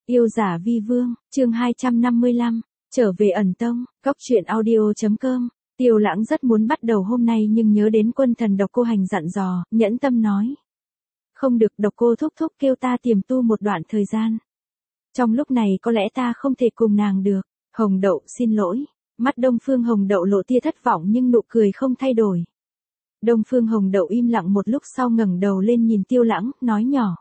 Yêu giả vi vương, chương 255, trở về ẩn tông, góc truyện audio.com. Tiêu Lãng rất muốn bắt đầu hôm nay nhưng nhớ đến quân thần Độc Cô Hành dặn dò, nhẫn tâm nói. Không được, Độc Cô thúc thúc kêu ta tiềm tu một đoạn thời gian. Trong lúc này có lẽ ta không thể cùng nàng được. Hồng Đậu xin lỗi. Mắt Đông Phương Hồng Đậu lộ tia thất vọng nhưng nụ cười không thay đổi. Đông Phương Hồng Đậu im lặng một lúc sau ngẩng đầu lên nhìn Tiêu Lãng, nói nhỏ.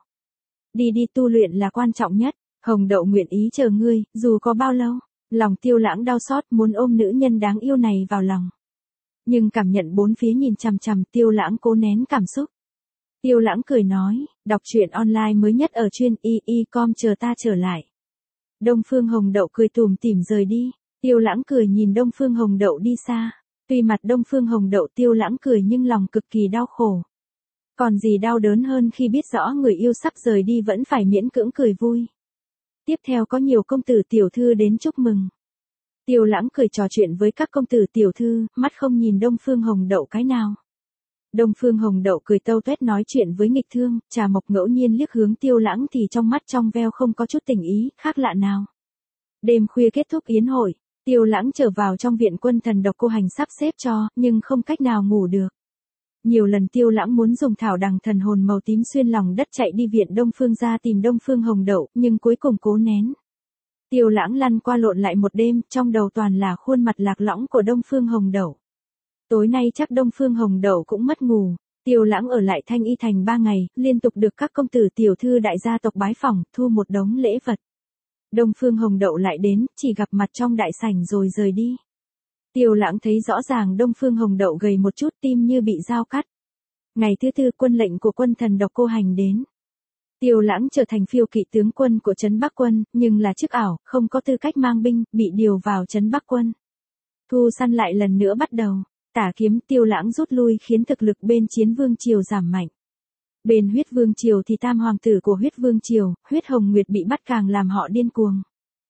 Đi tu luyện là quan trọng nhất. Hồng Đậu nguyện ý chờ ngươi, dù có bao lâu. Lòng Tiêu Lãng đau xót muốn ôm nữ nhân đáng yêu này vào lòng. Nhưng cảm nhận bốn phía nhìn chằm chằm, Tiêu Lãng cố nén cảm xúc. Tiêu Lãng cười nói, đọc truyện online mới nhất ở chuyên y.com chờ ta trở lại. Đông Phương Hồng Đậu cười tủm tỉm rời đi. Tiêu Lãng cười nhìn Đông Phương Hồng Đậu đi xa. Tuy mặt Đông Phương Hồng Đậu Tiêu Lãng cười nhưng lòng cực kỳ đau khổ. Còn gì đau đớn hơn khi biết rõ người yêu sắp rời đi vẫn phải miễn cưỡng cười vui. Tiếp theo có nhiều công tử tiểu thư đến chúc mừng. Tiêu Lãng cười trò chuyện với các công tử tiểu thư, mắt không nhìn Đông Phương Hồng Đậu cái nào. Đông Phương Hồng Đậu cười tâu tuét nói chuyện với nghịch thương, Trà Mộc ngẫu nhiên liếc hướng Tiêu Lãng thì trong mắt trong veo không có chút tình ý, khác lạ nào. Đêm khuya kết thúc yến hội, Tiêu Lãng trở vào trong viện quân thần Độc Cô Hành sắp xếp cho, nhưng không cách nào ngủ được. Nhiều lần Tiêu Lãng muốn dùng thảo đằng thần hồn màu tím xuyên lòng đất chạy đi viện Đông Phương ra tìm Đông Phương Hồng Đậu, nhưng cuối cùng cố nén. Tiêu Lãng lăn qua lộn lại một đêm, trong đầu toàn là khuôn mặt lạc lõng của Đông Phương Hồng Đậu. Tối nay chắc Đông Phương Hồng Đậu cũng mất ngủ. Tiêu Lãng ở lại Thanh Y Thành 3 ngày, liên tục được các công tử tiểu thư đại gia tộc bái phỏng, thu một đống lễ vật. Đông Phương Hồng Đậu lại đến, chỉ gặp mặt trong đại sảnh rồi rời đi. Tiêu Lãng thấy rõ ràng Đông Phương Hồng Đậu gầy một chút, tim như bị dao cắt. Ngày thứ tư quân lệnh của quân thần Độc Cô Hành đến. Tiêu Lãng trở thành phiêu kỵ tướng quân của trấn Bắc Quân, nhưng là chức ảo, không có tư cách mang binh, bị điều vào trấn Bắc Quân. Thu săn lại lần nữa bắt đầu. Tả kiếm Tiêu Lãng rút lui khiến thực lực bên Chiến Vương Triều giảm mạnh. Bên Huyết Vương Triều thì tam hoàng tử của Huyết Vương Triều, Huyết Hồng Nguyệt bị bắt càng làm họ điên cuồng.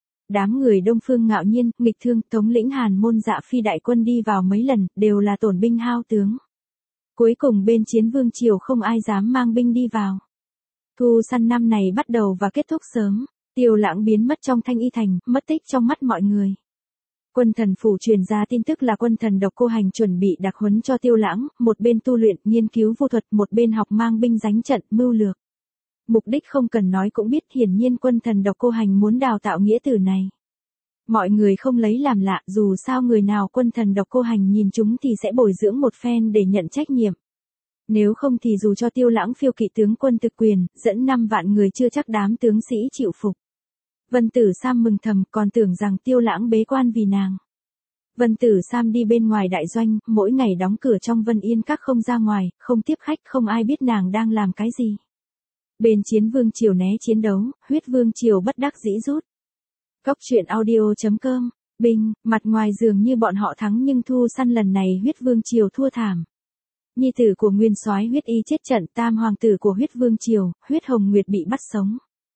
Đám người Đông Phương Ngạo Nhiên, nghịch thương, thống lĩnh Hàn Môn Dạ Phi đại quân đi vào mấy lần, đều là tổn binh hao tướng. Cuối cùng bên Chiến Vương Triều không ai dám mang binh đi vào. Thu săn năm này bắt đầu và kết thúc sớm, Tiêu Lãng biến mất trong Thanh Y Thành, mất tích trong mắt mọi người. Quân thần phủ truyền ra tin tức là quân thần Độc Cô Hành chuẩn bị đặc huấn cho Tiêu Lãng, một bên tu luyện, nghiên cứu vô thuật, một bên học mang binh đánh trận, mưu lược. Mục đích không cần nói cũng biết, hiển nhiên quân thần Độc Cô Hành muốn đào tạo nghĩa tử này. Mọi người không lấy làm lạ, dù sao người nào quân thần Độc Cô Hành nhìn chúng thì sẽ bồi dưỡng một phen để nhận trách nhiệm. Nếu không thì dù cho Tiêu Lãng phiêu kỵ tướng quân thực quyền, dẫn 5 vạn người chưa chắc đám tướng sĩ chịu phục. Vân Tử Sam mừng thầm, còn tưởng rằng Tiêu Lãng bế quan vì nàng. Vân Tử Sam đi bên ngoài đại doanh, mỗi ngày đóng cửa trong Vân Yên Các không ra ngoài, không tiếp khách, không ai biết nàng đang làm cái gì. Bên Chiến Vương Triều né chiến đấu, Huyết Vương Triều bất đắc dĩ rút. Góc truyện audio.com, Bình, mặt ngoài dường như bọn họ thắng nhưng Thu săn lần này Huyết Vương Triều thua thảm. Nhi tử của Nguyên Soái Huyết Y chết trận, tam hoàng tử của Huyết Vương Triều, Huyết Hồng Nguyệt bị bắt sống.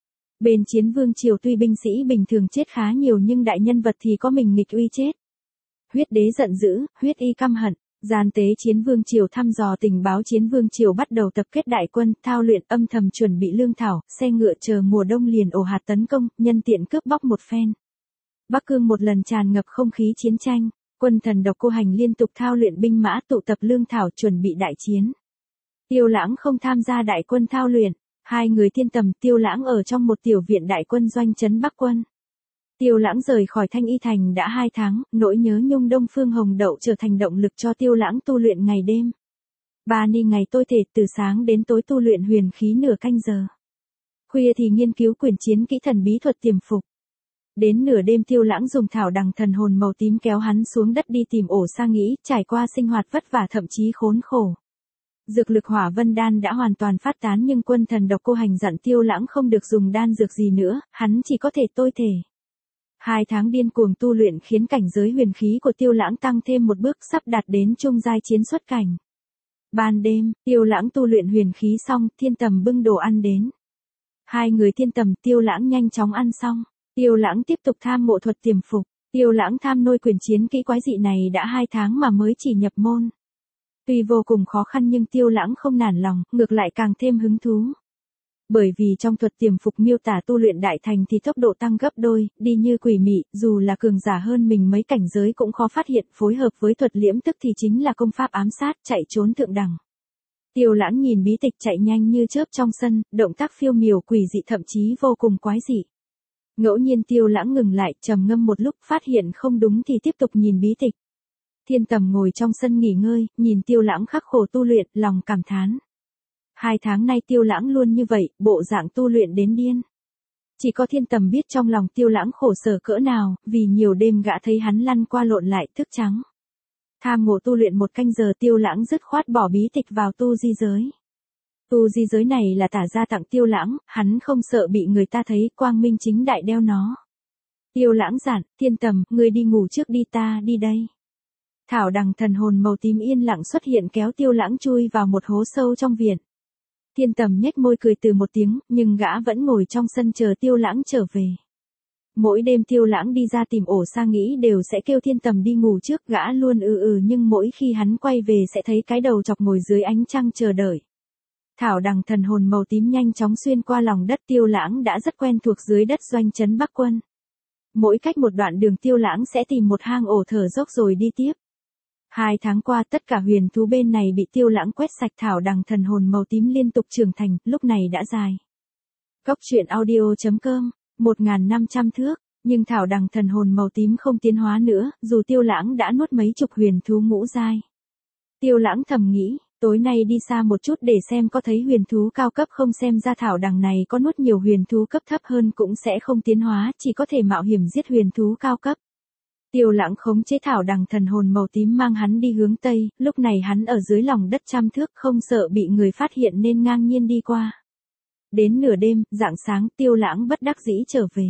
Bên Chiến Vương Triều tuy binh sĩ bình thường chết khá nhiều nhưng đại nhân vật thì có mình nghịch uy chết. Huyết Đế giận dữ, Huyết Y căm hận, gian tế Chiến Vương Triều thăm dò tình báo. Chiến Vương Triều bắt đầu tập kết đại quân, thao luyện, âm thầm chuẩn bị lương thảo, xe ngựa chờ mùa đông liền ồ hạt tấn công, nhân tiện cướp bóc một phen. Bắc Cương một lần tràn ngập không khí chiến tranh, quân thần Độc Cô Hành liên tục thao luyện binh mã, tụ tập lương thảo chuẩn bị đại chiến. Tiêu Lãng không tham gia đại quân thao luyện. Hai người thiên tầm. Tiêu Lãng ở trong một tiểu viện đại quân doanh trấn Bắc Quân. Tiêu Lãng rời khỏi Thanh Y Thành đã 2 tháng, nỗi nhớ nhung Đông Phương Hồng Đậu trở thành động lực cho Tiêu Lãng tu luyện ngày đêm. 3 ni ngày tôi thể, từ sáng đến tối tu luyện huyền khí nửa canh giờ. Khuya thì nghiên cứu quyền chiến kỹ thần bí thuật tiềm phục. Đến nửa đêm Tiêu Lãng dùng thảo đằng thần hồn màu tím kéo hắn xuống đất đi tìm ổ sa nghĩ, trải qua sinh hoạt vất vả thậm chí khốn khổ. Dược lực Hỏa Vân đan đã hoàn toàn phát tán nhưng quân thần Độc Cô Hành dặn Tiêu Lãng không được dùng đan dược gì nữa, hắn chỉ có thể tôi thể. 2 tháng điên cuồng tu luyện khiến cảnh giới huyền khí của Tiêu Lãng tăng thêm một bước, sắp đạt đến trung giai chiến xuất cảnh. Ban đêm, Tiêu Lãng tu luyện huyền khí xong, thiên tầm bưng đồ ăn đến. Hai người thiên tầm, Tiêu Lãng nhanh chóng ăn xong. Tiêu Lãng tiếp tục tham ngộ thuật tiềm phục. Tiêu Lãng tham nôi quyền chiến kỹ quái dị này đã 2 tháng mà mới chỉ nhập môn. Tuy vô cùng khó khăn nhưng Tiêu Lãng không nản lòng, ngược lại càng thêm hứng thú. Bởi vì trong thuật tiềm phục miêu tả tu luyện đại thành thì tốc độ tăng gấp đôi, đi như quỷ mị, dù là cường giả hơn mình mấy cảnh giới cũng khó phát hiện, phối hợp với thuật liễm tức thì chính là công pháp ám sát, chạy trốn thượng đẳng. Tiêu Lãng nhìn bí tịch chạy nhanh như chớp trong sân, động tác phiêu miểu quỷ dị thậm chí vô cùng quái dị. Ngẫu nhiên Tiêu Lãng ngừng lại, trầm ngâm một lúc, phát hiện không đúng thì tiếp tục nhìn bí tịch. Thiên Tầm ngồi trong sân nghỉ ngơi, nhìn Tiêu Lãng khắc khổ tu luyện, lòng cảm thán. 2 tháng nay Tiêu Lãng luôn như vậy, bộ dạng tu luyện đến điên. Chỉ có Thiên Tầm biết trong lòng Tiêu Lãng khổ sở cỡ nào, vì nhiều đêm gã thấy hắn lăn qua lộn lại, thức trắng. Tham ngộ tu luyện 1 canh giờ, Tiêu Lãng dứt khoát bỏ bí tịch vào tu di giới. Tu di giới này là Tả gia tặng Tiêu Lãng, hắn không sợ bị người ta thấy, quang minh chính đại đeo nó. Tiêu Lãng dặn, Thiên Tầm, ngươi đi ngủ trước đi, ta đi đây. Thảo đằng thần hồn màu tím yên lặng xuất hiện kéo Tiêu Lãng chui vào một hố sâu trong viện. Thiên Tầm nhếch môi cười từ một tiếng, nhưng gã vẫn ngồi trong sân chờ Tiêu Lãng trở về. Mỗi đêm Tiêu Lãng đi ra tìm ổ sa nghĩ đều sẽ kêu Thiên Tầm đi ngủ trước, gã luôn nhưng mỗi khi hắn quay về sẽ thấy cái đầu chọc ngồi dưới ánh trăng chờ đợi. Thảo đằng thần hồn màu tím nhanh chóng xuyên qua lòng đất, Tiêu Lãng đã rất quen thuộc dưới đất doanh trấn Bắc Quân. Mỗi cách một đoạn đường Tiêu Lãng sẽ tìm một hang ổ thở dốc rồi đi tiếp. 2 tháng qua tất cả huyền thú bên này bị Tiêu Lãng quét sạch, thảo đằng thần hồn màu tím liên tục trưởng thành, lúc này đã dài. Cốc truyện audio.com, 1.500 thước, nhưng thảo đằng thần hồn màu tím không tiến hóa nữa, dù Tiêu Lãng đã nuốt mấy chục huyền thú ngũ giai. Tiêu Lãng thầm nghĩ, tối nay đi xa một chút để xem có thấy huyền thú cao cấp không, xem ra thảo đằng này có nuốt nhiều huyền thú cấp thấp hơn cũng sẽ không tiến hóa, chỉ có thể mạo hiểm giết huyền thú cao cấp. Tiêu Lãng khống chế thảo đằng thần hồn màu tím mang hắn đi hướng Tây, lúc này hắn ở dưới lòng đất 100 thước không sợ bị người phát hiện nên ngang nhiên đi qua. Đến nửa đêm, rạng sáng, Tiêu Lãng bất đắc dĩ trở về.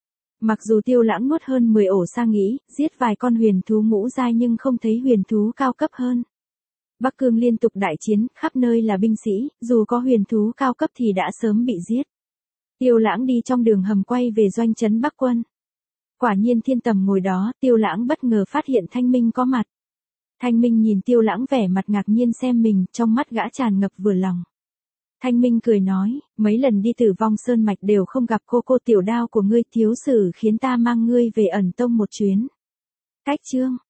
Mặc dù Tiêu Lãng nuốt hơn 10 ổ sa nghĩ, giết vài con huyền thú ngũ giai nhưng không thấy huyền thú cao cấp hơn. Bắc Cương liên tục đại chiến, khắp nơi là binh sĩ, dù có huyền thú cao cấp thì đã sớm bị giết. Tiêu Lãng đi trong đường hầm quay về doanh trấn Bắc Quân. Quả nhiên Thiên Tầm ngồi đó, Tiêu Lãng bất ngờ phát hiện Thanh Minh có mặt. Thanh Minh nhìn Tiêu Lãng vẻ mặt ngạc nhiên xem mình, trong mắt gã tràn ngập vừa lòng. Thanh Minh cười nói, mấy lần đi Tử Vong Sơn Mạch đều không gặp cô tiểu đao của ngươi, thiếu sử khiến ta mang ngươi về Ẩn Tông một chuyến. Cách chương